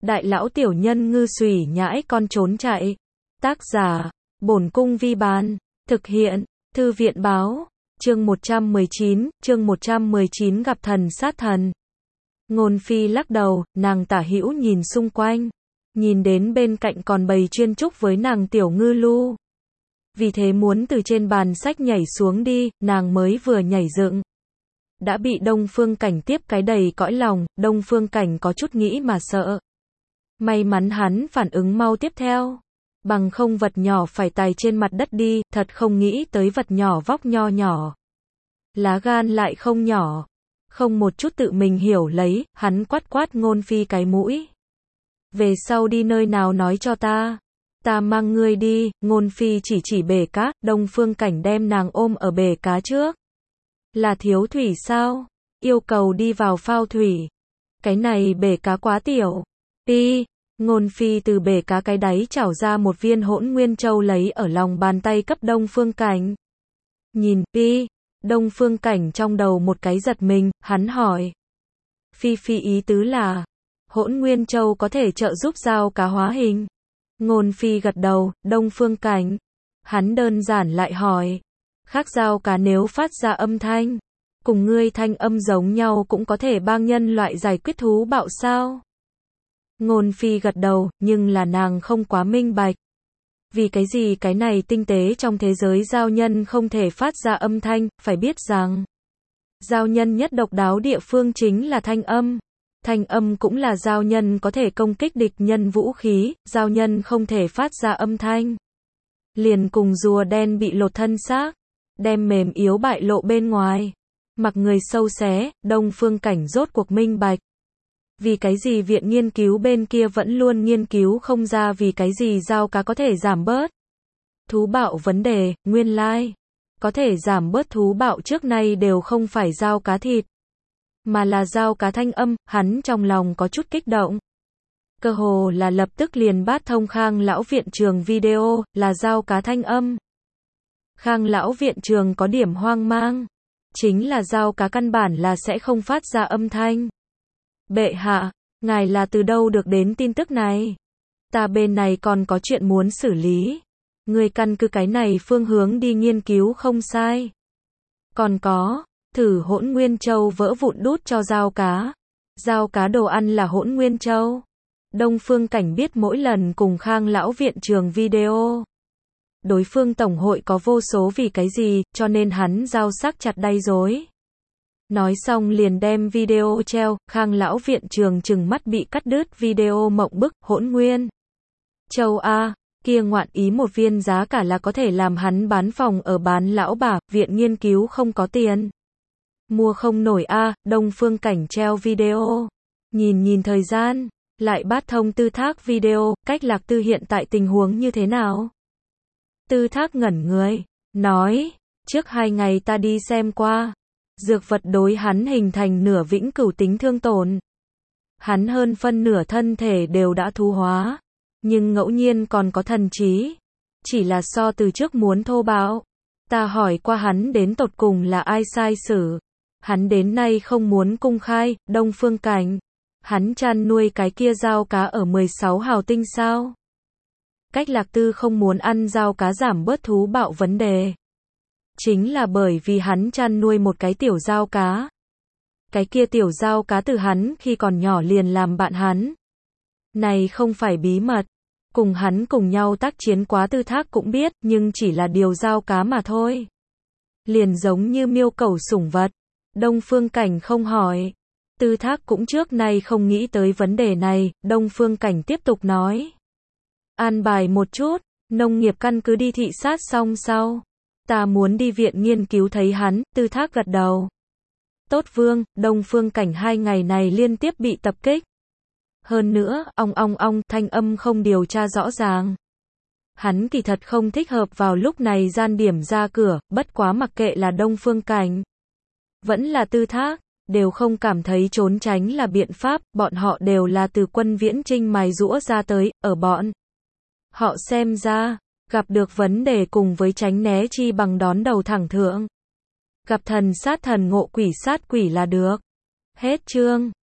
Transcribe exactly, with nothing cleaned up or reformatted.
đại lão tiểu nhân ngư xùy nhãi con trốn chạy. Tác giả, Bổn Cung Vi Bán. Thực hiện, Thư viện Báo. Chương một trăm mười chín, chương một trăm mười chín gặp thần sát thần. Ngôn Phi lắc đầu, nàng tả hữu nhìn xung quanh. Nhìn đến bên cạnh còn bầy chuyên trúc với nàng tiểu ngư lu. Vì thế muốn từ trên bàn sách nhảy xuống đi, nàng mới vừa nhảy dựng. Đã bị Đông Phương Cảnh tiếp cái đầy cõi lòng, Đông Phương Cảnh có chút nghĩ mà sợ. May mắn hắn phản ứng mau tiếp theo. Bằng không vật nhỏ phải tày trên mặt đất đi, thật không nghĩ tới vật nhỏ vóc nho nhỏ. Lá gan lại không nhỏ. Không một chút tự mình hiểu lấy, hắn quát quát Ngôn Phi cái mũi. Về sau đi nơi nào nói cho ta. Ta mang ngươi đi. Ngôn Phi chỉ chỉ bể cá, Đông Phương Cảnh đem nàng ôm ở bể cá trước. Là thiếu thủy sao? Yêu cầu đi vào phao thủy. Cái này bể cá quá tiểu. Đi. Ngôn Phi từ bể cá cái đáy chảo ra một viên Hỗn Nguyên Châu lấy ở lòng bàn tay cấp Đông Phương Cảnh. Nhìn, Pi. Đông Phương Cảnh trong đầu một cái giật mình, hắn hỏi. Phi Phi ý tứ là, Hỗn Nguyên Châu có thể trợ giúp dao cá hóa hình. Ngôn Phi gật đầu, Đông Phương Cảnh. Hắn đơn giản lại hỏi. Khác dao cá nếu phát ra âm thanh, cùng ngươi thanh âm giống nhau cũng có thể帮nhân loại giải quyết thú bạo sao? Ngôn Phi gật đầu, nhưng là nàng không quá minh bạch. Vì cái gì cái này tinh tế trong thế giới giao nhân không thể phát ra âm thanh, phải biết rằng giao nhân nhất độc đáo địa phương chính là thanh âm. Thanh âm cũng là giao nhân có thể công kích địch nhân vũ khí, giao nhân không thể phát ra âm thanh. Liền cùng rùa đen bị lột thân xác, đem mềm yếu bại lộ bên ngoài. Mặc người sâu xé, Đông Phương Cảnh rốt cuộc minh bạch. Vì cái gì viện nghiên cứu bên kia vẫn luôn nghiên cứu không ra vì cái gì dao cá có thể giảm bớt thú bạo vấn đề, nguyên lai. Có thể giảm bớt thú bạo trước nay đều không phải dao cá thịt, mà là dao cá thanh âm, hắn trong lòng có chút kích động. Cơ hồ là lập tức liền bát thông Khang lão viện trường video, là dao cá thanh âm. Khang lão viện trường có điểm hoang mang. Chính là dao cá căn bản là sẽ không phát ra âm thanh. Bệ hạ, ngài là từ đâu được đến tin tức này? Ta bên này còn có chuyện muốn xử lý. Người căn cứ cái này phương hướng đi nghiên cứu không sai. Còn có, thử Hỗn Nguyên Châu vỡ vụn đút cho dao cá. Dao cá đồ ăn là Hỗn Nguyên Châu. Đông Phương Cảnh biết mỗi lần cùng Khang lão viện trường video. Đối phương tổng hội có vô số vì cái gì, cho nên hắn dao sắc chặt đay rối. Nói xong liền đem video treo, Khang lão viện trường chừng mắt bị cắt đứt video mộng bức, Hỗn Nguyên Châu A, kia ngoạn ý một viên giá cả là có thể làm hắn bán phòng ở bán lão bà, viện nghiên cứu không có tiền. Mua không nổi A, Đông Phương Cảnh treo video. Nhìn nhìn thời gian, lại bát thông Tư Thác video, cách Lạc Tư hiện tại tình huống như thế nào? Tư Thác ngẩn người, nói, trước hai ngày ta đi xem qua. Dược vật đối hắn hình thành nửa vĩnh cửu tính thương tổn. Hắn hơn phân nửa thân thể đều đã thú hóa, nhưng ngẫu nhiên còn có thần trí. Chỉ là so từ trước muốn thô bạo. Ta hỏi qua hắn đến tột cùng là ai sai xử. Hắn đến nay không muốn cung khai, Đông Phương Cảnh. Hắn chăn nuôi cái kia dao cá ở mười sáu hào tinh sao? Cách Lạc Tư không muốn ăn dao cá giảm bớt thú bạo vấn đề. Chính là bởi vì hắn chăn nuôi một cái tiểu dao cá. Cái kia tiểu dao cá từ hắn khi còn nhỏ liền làm bạn hắn. Này không phải bí mật. Cùng hắn cùng nhau tác chiến quá Tư Thác cũng biết, nhưng chỉ là điều dao cá mà thôi. Liền giống như miêu cẩu sủng vật. Đông Phương Cảnh không hỏi. Tư Thác cũng trước nay không nghĩ tới vấn đề này, Đông Phương Cảnh tiếp tục nói. An bài một chút, nông nghiệp căn cứ đi thị sát xong sau. Ta muốn đi viện nghiên cứu thấy hắn, Tư Thác gật đầu. Tốt Vương, Đông Phương Cảnh hai ngày này liên tiếp bị tập kích. Hơn nữa, ong ong ong, thanh âm không điều tra rõ ràng. Hắn kỳ thật không thích hợp vào lúc này gian điểm ra cửa, bất quá mặc kệ là Đông Phương Cảnh, vẫn là Tư Thác, đều không cảm thấy trốn tránh là biện pháp, bọn họ đều là từ Quân Viễn Trinh mài giũa ra tới, ở bọn họ xem ra, gặp được vấn đề cùng với tránh né chi bằng đón đầu thẳng thượng. Gặp thần sát thần ngộ quỷ sát quỷ là được. Hết chương.